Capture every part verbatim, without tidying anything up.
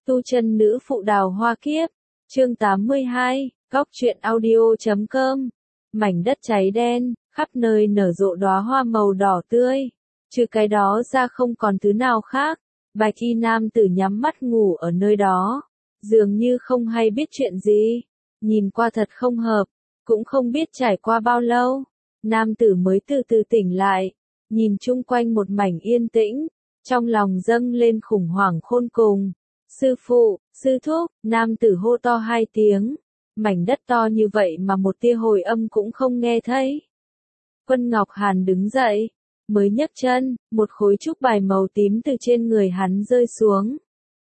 Tu chân nữ phụ đào hoa kiếp, chương tám mươi hai, góc truyện audio chấm com. Mảnh đất cháy đen, khắp nơi nở rộ đóa hoa màu đỏ tươi. Trừ cái đó ra không còn thứ nào khác. Bạch y nam tử nhắm mắt ngủ ở nơi đó, dường như không hay biết chuyện gì. Nhìn qua thật không hợp, cũng không biết trải qua bao lâu. Nam tử mới từ từ tỉnh lại, nhìn chung quanh một mảnh yên tĩnh, trong lòng dâng lên khủng hoảng khôn cùng. Sư phụ, sư thúc, nam tử hô to hai tiếng. Mảnh đất to như vậy mà một tia hồi âm cũng không nghe thấy. Quân Ngọc Hàn đứng dậy, mới nhấc chân, một khối trúc bài màu tím từ trên người hắn rơi xuống.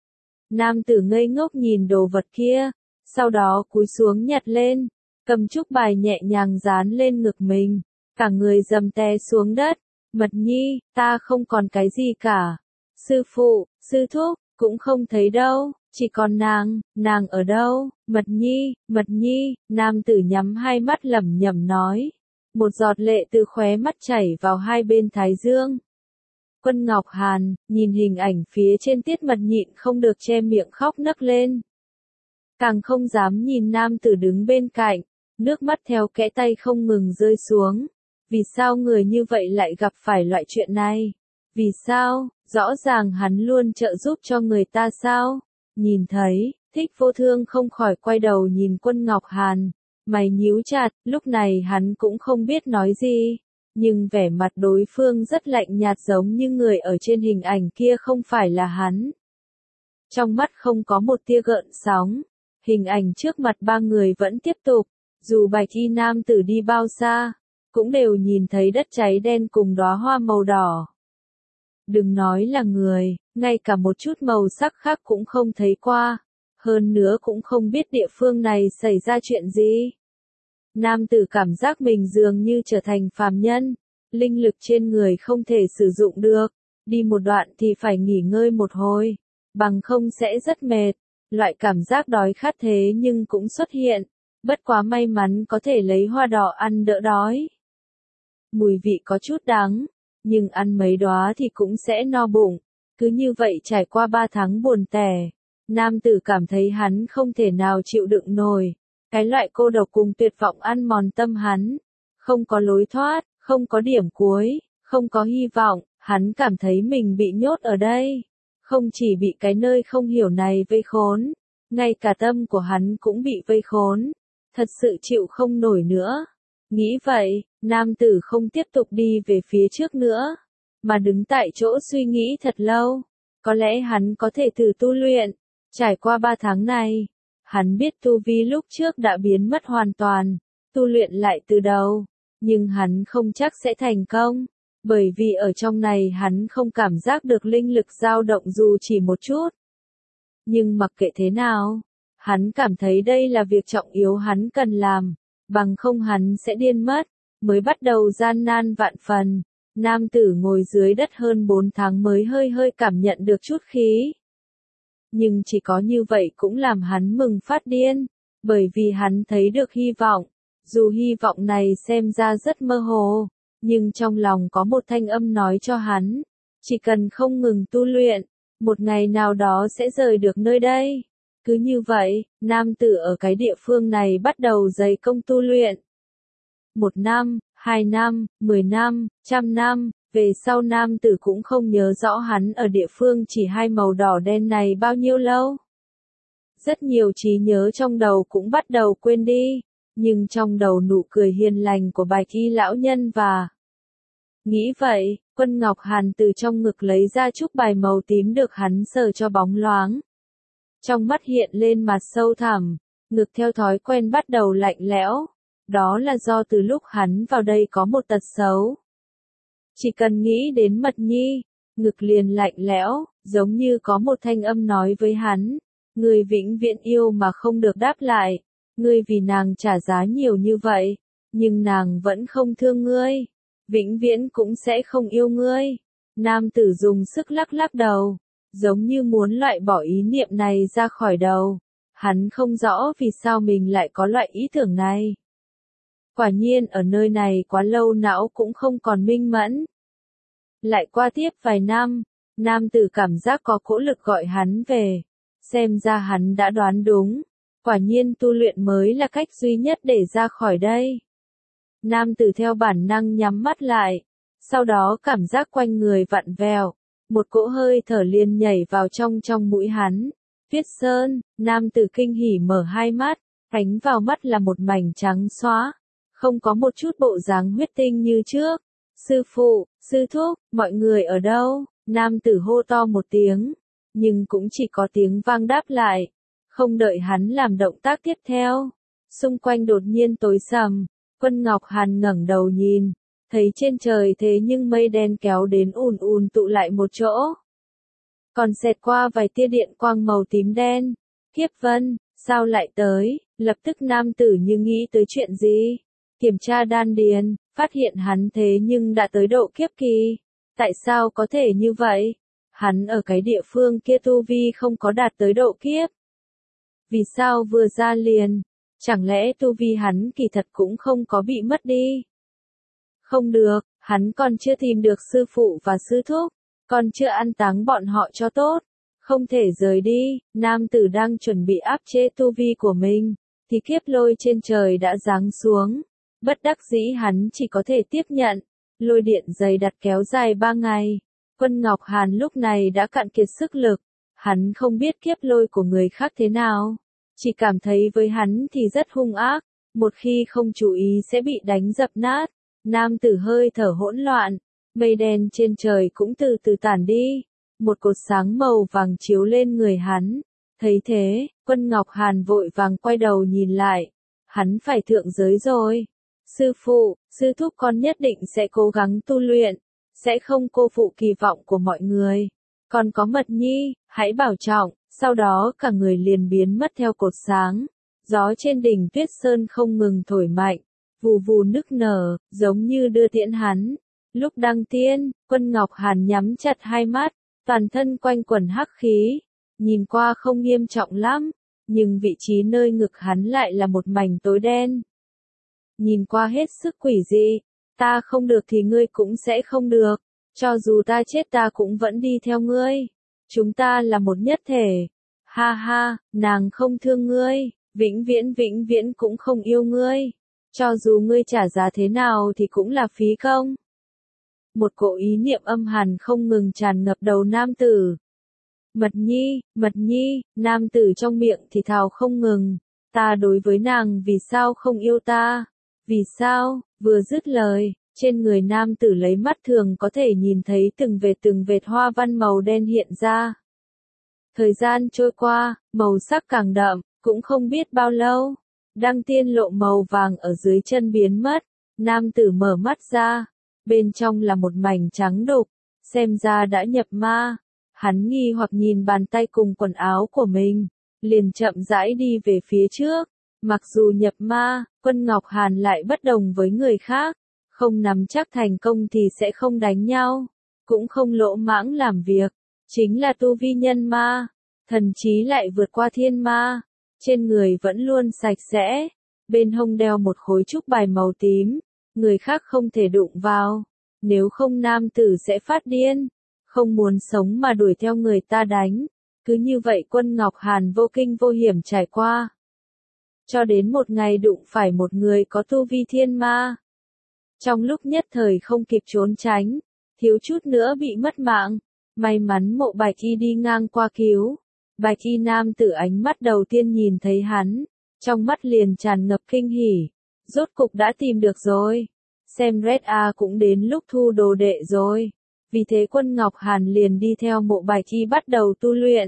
Nam tử ngây ngốc nhìn đồ vật kia, sau đó cúi xuống nhặt lên, cầm trúc bài nhẹ nhàng dán lên ngực mình, cả người dầm té xuống đất. Mật Nhi, ta không còn cái gì cả. Sư phụ, sư thúc, cũng không thấy đâu, chỉ còn nàng, nàng ở đâu? Mật Nhi, Mật Nhi, nam tử nhắm hai mắt lẩm nhẩm nói. Một giọt lệ từ khóe mắt chảy vào hai bên thái dương. Quân Ngọc Hàn, nhìn hình ảnh phía trên Tiết Mật nhịn không được che miệng khóc nấc lên. Càng không dám nhìn nam tử đứng bên cạnh, nước mắt theo kẽ tay không ngừng rơi xuống. Vì sao người như vậy lại gặp phải loại chuyện này? Vì sao, rõ ràng hắn luôn trợ giúp cho người ta sao? Nhìn thấy, Thích Vô Thương không khỏi quay đầu nhìn Quân Ngọc Hàn, mày nhíu chặt, lúc này hắn cũng không biết nói gì, nhưng vẻ mặt đối phương rất lạnh nhạt giống như người ở trên hình ảnh kia không phải là hắn. Trong mắt không có một tia gợn sóng, hình ảnh trước mặt ba người vẫn tiếp tục, dù bạch y nam tử đi bao xa, cũng đều nhìn thấy đất cháy đen cùng đóa hoa màu đỏ. Đừng nói là người, ngay cả một chút màu sắc khác cũng không thấy qua, hơn nữa cũng không biết địa phương này xảy ra chuyện gì. Nam tử cảm giác mình dường như trở thành phàm nhân, linh lực trên người không thể sử dụng được, đi một đoạn thì phải nghỉ ngơi một hồi, bằng không sẽ rất mệt. Loại cảm giác đói khát thế nhưng cũng xuất hiện, bất quá may mắn có thể lấy hoa đỏ ăn đỡ đói. Mùi vị có chút đắng, nhưng ăn mấy đóa thì cũng sẽ no bụng. Cứ như vậy trải qua ba tháng buồn tẻ, nam tử cảm thấy hắn không thể nào chịu đựng nổi. Cái loại cô độc cùng tuyệt vọng ăn mòn tâm hắn. Không có lối thoát, không có điểm cuối, không có hy vọng, hắn cảm thấy mình bị nhốt ở đây. Không chỉ bị cái nơi không hiểu này vây khốn, ngay cả tâm của hắn cũng bị vây khốn. Thật sự chịu không nổi nữa. Nghĩ vậy, nam tử không tiếp tục đi về phía trước nữa, mà đứng tại chỗ suy nghĩ thật lâu. Có lẽ hắn có thể thử tu luyện. Trải qua ba tháng này, hắn biết tu vi lúc trước đã biến mất hoàn toàn, tu luyện lại từ đầu, nhưng hắn không chắc sẽ thành công, bởi vì ở trong này hắn không cảm giác được linh lực dao động dù chỉ một chút. Nhưng mặc kệ thế nào, hắn cảm thấy đây là việc trọng yếu hắn cần làm, bằng không hắn sẽ điên mất. Mới bắt đầu gian nan vạn phần, nam tử ngồi dưới đất hơn bốn tháng mới hơi hơi cảm nhận được chút khí. Nhưng chỉ có như vậy cũng làm hắn mừng phát điên, bởi vì hắn thấy được hy vọng, dù hy vọng này xem ra rất mơ hồ, nhưng trong lòng có một thanh âm nói cho hắn, chỉ cần không ngừng tu luyện, một ngày nào đó sẽ rời được nơi đây. Cứ như vậy, nam tử ở cái địa phương này bắt đầu dày công tu luyện. Một năm, hai năm, mười năm, trăm năm, về sau nam tử cũng không nhớ rõ hắn ở địa phương chỉ hai màu đỏ đen này bao nhiêu lâu. Rất nhiều trí nhớ trong đầu cũng bắt đầu quên đi, nhưng trong đầu nụ cười hiền lành của bạch y lão nhân và... Nghĩ vậy, Quân Ngọc Hàn từ trong ngực lấy ra trúc bài màu tím được hắn sờ cho bóng loáng. Trong mắt hiện lên mặt sâu thẳm, ngực theo thói quen bắt đầu lạnh lẽo. Đó là do từ lúc hắn vào đây có một tật xấu. Chỉ cần nghĩ đến Mật Nhi, ngực liền lạnh lẽo, giống như có một thanh âm nói với hắn, ngươi vĩnh viễn yêu mà không được đáp lại, ngươi vì nàng trả giá nhiều như vậy, nhưng nàng vẫn không thương ngươi, vĩnh viễn cũng sẽ không yêu ngươi. Nam tử dùng sức lắc lắc đầu, giống như muốn loại bỏ ý niệm này ra khỏi đầu. Hắn không rõ vì sao mình lại có loại ý tưởng này. Quả nhiên ở nơi này quá lâu não cũng không còn minh mẫn. Lại qua tiếp vài năm, nam tử cảm giác có cỗ lực gọi hắn về. xem ra hắn đã đoán đúng. Quả nhiên tu luyện mới là cách duy nhất để ra khỏi đây. Nam tử theo bản năng nhắm mắt lại, sau đó cảm giác quanh người vặn vẹo, một cỗ hơi thở liền nhảy vào trong trong mũi hắn. Tuyết Sơn, nam tử kinh hỉ mở hai mắt, ánh vào mắt là một mảnh trắng xóa, không có một chút bộ dáng huyết tinh như trước. Sư phụ, sư thúc, mọi người ở đâu? Nam tử hô to một tiếng, nhưng cũng chỉ có tiếng vang đáp lại. Không đợi hắn làm động tác tiếp theo, xung quanh đột nhiên tối sầm. Quân Ngọc Hàn ngẩng đầu nhìn, thấy trên trời thế nhưng mây đen kéo đến ùn ùn tụ lại một chỗ. Còn xẹt qua vài tia điện quang màu tím đen. Kiếp Vân, sao lại tới? Lập tức nam tử như nghĩ tới chuyện gì? Kiểm tra đan điền, phát hiện hắn thế nhưng đã tới độ kiếp kỳ. Tại sao có thể như vậy? Hắn ở cái địa phương kia tu vi không có đạt tới độ kiếp. Vì sao vừa ra liền? Chẳng lẽ tu vi hắn kỳ thật cũng không có bị mất đi? Không được, hắn còn chưa tìm được sư phụ và sư thúc, còn chưa an táng bọn họ cho tốt, không thể rời đi. Nam tử đang chuẩn bị áp chế tu vi của mình, thì kiếp lôi trên trời đã giáng xuống. Bất đắc dĩ hắn chỉ có thể tiếp nhận. Lôi điện dày đặc kéo dài ba ngày. Quân Ngọc Hàn lúc này đã cạn kiệt sức lực. Hắn không biết kiếp lôi của người khác thế nào, chỉ cảm thấy với hắn thì rất hung ác, một khi không chú ý sẽ bị đánh dập nát. Nam tử hơi thở hỗn loạn, mây đen trên trời cũng từ từ tản đi, một cột sáng màu vàng chiếu lên người hắn. Thấy thế, Quân Ngọc Hàn vội vàng quay đầu nhìn lại, hắn phải thượng giới rồi. Sư phụ, sư thúc con nhất định sẽ cố gắng tu luyện, sẽ không cô phụ kỳ vọng của mọi người. Còn có Mật Nhi, hãy bảo trọng. Sau đó cả người liền biến mất theo cột sáng. Gió trên đỉnh Tuyết Sơn không ngừng thổi mạnh, vù vù nức nở, giống như đưa tiễn hắn. Lúc đăng tiên, Quân Ngọc Hàn nhắm chặt hai mắt, toàn thân quanh quẩn hắc khí, nhìn qua không nghiêm trọng lắm, nhưng vị trí nơi ngực hắn lại là một mảnh tối đen. Nhìn qua hết sức quỷ dị, ta không được thì ngươi cũng sẽ không được, cho dù ta chết ta cũng vẫn đi theo ngươi. Chúng ta là một nhất thể. Ha ha, nàng không thương ngươi, vĩnh viễn vĩnh viễn cũng không yêu ngươi. Cho dù ngươi trả giá thế nào thì cũng là phí công. Một cỗ ý niệm âm hàn không ngừng tràn ngập đầu nam tử. Mật Nhi, Mật Nhi, nam tử trong miệng thì thào không ngừng. Ta đối với nàng vì sao không yêu ta? Vì sao? Vừa dứt lời, trên người nam tử lấy mắt thường có thể nhìn thấy từng vệt từng vệt hoa văn màu đen hiện ra. Thời gian trôi qua, màu sắc càng đậm, cũng không biết bao lâu. Đăng tiên lộ màu vàng ở dưới chân biến mất, nam tử mở mắt ra, bên trong là một mảnh trắng đục, xem ra đã nhập ma. Hắn nghi hoặc nhìn bàn tay cùng quần áo của mình, liền chậm rãi đi về phía trước. Mặc dù nhập ma, Quân Ngọc Hàn lại bất đồng với người khác, không nắm chắc thành công thì sẽ không đánh nhau, cũng không lỗ mãng làm việc, chính là tu vi nhân ma, thần trí lại vượt qua thiên ma, trên người vẫn luôn sạch sẽ, bên hông đeo một khối trúc bài màu tím, người khác không thể đụng vào, nếu không nam tử sẽ phát điên, không muốn sống mà đuổi theo người ta đánh. Cứ như vậy Quân Ngọc Hàn vô kinh vô hiểm trải qua. Cho đến một ngày đụng phải một người có tu vi thiên ma. Trong lúc nhất thời không kịp trốn tránh, thiếu chút nữa bị mất mạng, may mắn Mộ Bạch Y đi ngang qua cứu. Bạch Y nam tử ánh mắt đầu tiên nhìn thấy hắn, trong mắt liền tràn ngập kinh hỉ, rốt cục đã tìm được rồi, xem Red A cũng đến lúc thu đồ đệ rồi. Vì thế Quân Ngọc Hàn liền đi theo Mộ Bạch Y bắt đầu tu luyện.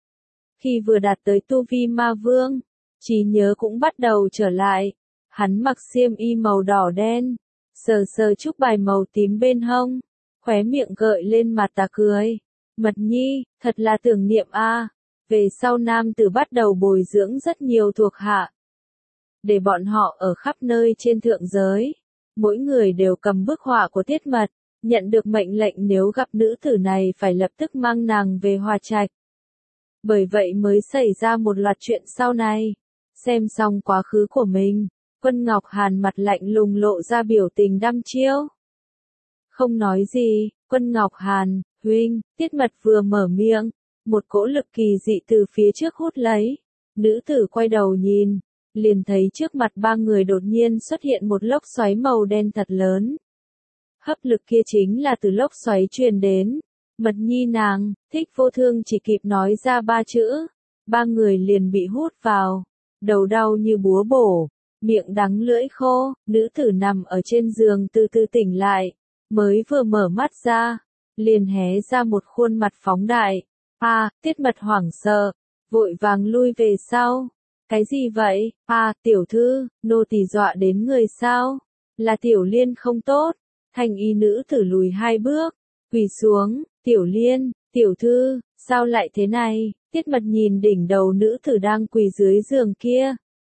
Khi vừa đạt tới tu vi ma vương, trí nhớ cũng bắt đầu trở lại, hắn mặc xiêm y màu đỏ đen, sờ sờ trúc bài màu tím bên hông, khóe miệng gợi lên mặt tà cười. Mật Nhi, thật là tưởng niệm a. Về sau nam tử bắt đầu bồi dưỡng rất nhiều thuộc hạ, để bọn họ ở khắp nơi trên thượng giới, mỗi người đều cầm bức họa của Tiết Mật, nhận được mệnh lệnh nếu gặp nữ tử này phải lập tức mang nàng về Hòa Trạch. Bởi vậy mới xảy ra một loạt chuyện sau này. Xem xong quá khứ của mình, Quân Ngọc Hàn mặt lạnh lùng lộ ra biểu tình đăm chiêu. Không nói gì, Quân Ngọc Hàn, huynh, Tiết Mật vừa mở miệng, một cỗ lực kỳ dị từ phía trước hút lấy. Nữ tử quay đầu nhìn, liền thấy trước mặt ba người đột nhiên xuất hiện một lốc xoáy màu đen thật lớn. Hấp lực kia chính là từ lốc xoáy truyền đến. Mật nhi nàng, Thích Vô Thương chỉ kịp nói ra ba chữ, ba người liền bị hút vào, đầu đau như búa bổ, miệng đắng lưỡi khô, nữ tử nằm ở trên giường từ từ tỉnh lại, mới vừa mở mắt ra, liền hé ra một khuôn mặt phóng đại. A, Tiết Mật hoảng sợ, vội vàng lui về sau. Cái gì vậy? A, tiểu thư, nô tỳ dọa đến người sao? Là Tiểu Liên không tốt. Thanh y nữ tử lùi hai bước, quỳ xuống, Tiểu Liên, tiểu thư, sao lại thế này? Tiết Mật nhìn đỉnh đầu nữ tử đang quỳ dưới giường kia.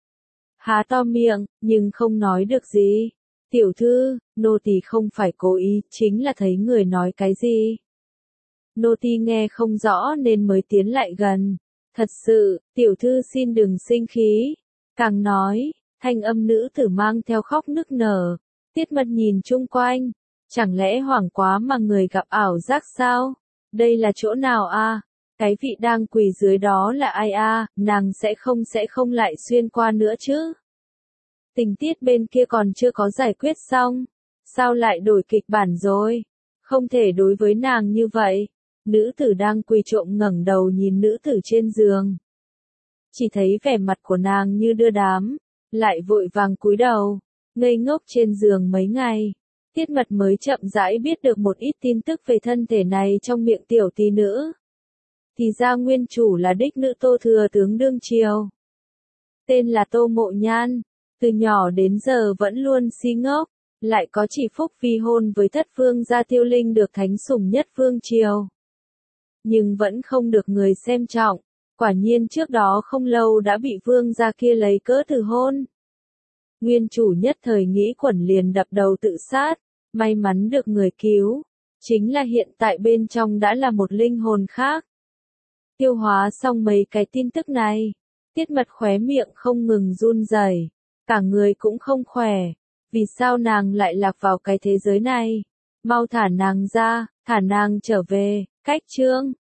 Há to miệng, nhưng không nói được gì. Tiểu thư, nô tỳ không phải cố ý, chính là thấy người nói cái gì. Nô tỳ nghe không rõ nên mới tiến lại gần. Thật sự, tiểu thư xin đừng sinh khí. Càng nói, thanh âm nữ tử mang theo khóc nức nở. Tiết Mật nhìn chung quanh, chẳng lẽ hoảng quá mà người gặp ảo giác sao? Đây là chỗ nào a? Cái vị đang quỳ dưới đó là ai a? Nàng sẽ không sẽ không lại xuyên qua nữa chứ? Tình tiết bên kia còn chưa có giải quyết xong, sao lại đổi kịch bản rồi? Không thể đối với nàng như vậy. Nữ tử đang quỳ trộm ngẩng đầu nhìn nữ tử trên giường. Chỉ thấy vẻ mặt của nàng như đưa đám, lại vội vàng cúi đầu, ngây ngốc trên giường mấy ngày. Tiết Mật mới chậm rãi biết được một ít tin tức về thân thể này trong miệng tiểu tỷ nữ. Thì ra nguyên chủ là đích nữ Tô Thừa tướng đương triều. Tên là Tô Mộ Nhan, từ nhỏ đến giờ vẫn luôn si ngốc, lại có chỉ phúc vi hôn với thất vương gia Tiêu Linh được thánh sủng nhất vương triều. Nhưng vẫn không được người xem trọng, quả nhiên trước đó không lâu đã bị vương gia kia lấy cớ từ hôn. Nguyên chủ nhất thời nghĩ quẩn liền đập đầu tự sát, may mắn được người cứu, chính là hiện tại bên trong đã là một linh hồn khác. Tiêu hóa xong mấy cái tin tức này, Tiết Mật khóe miệng không ngừng run rẩy, cả người cũng không khỏe, vì sao nàng lại lạc vào cái thế giới này? Mau thả nàng ra, thả nàng trở về. Cách chương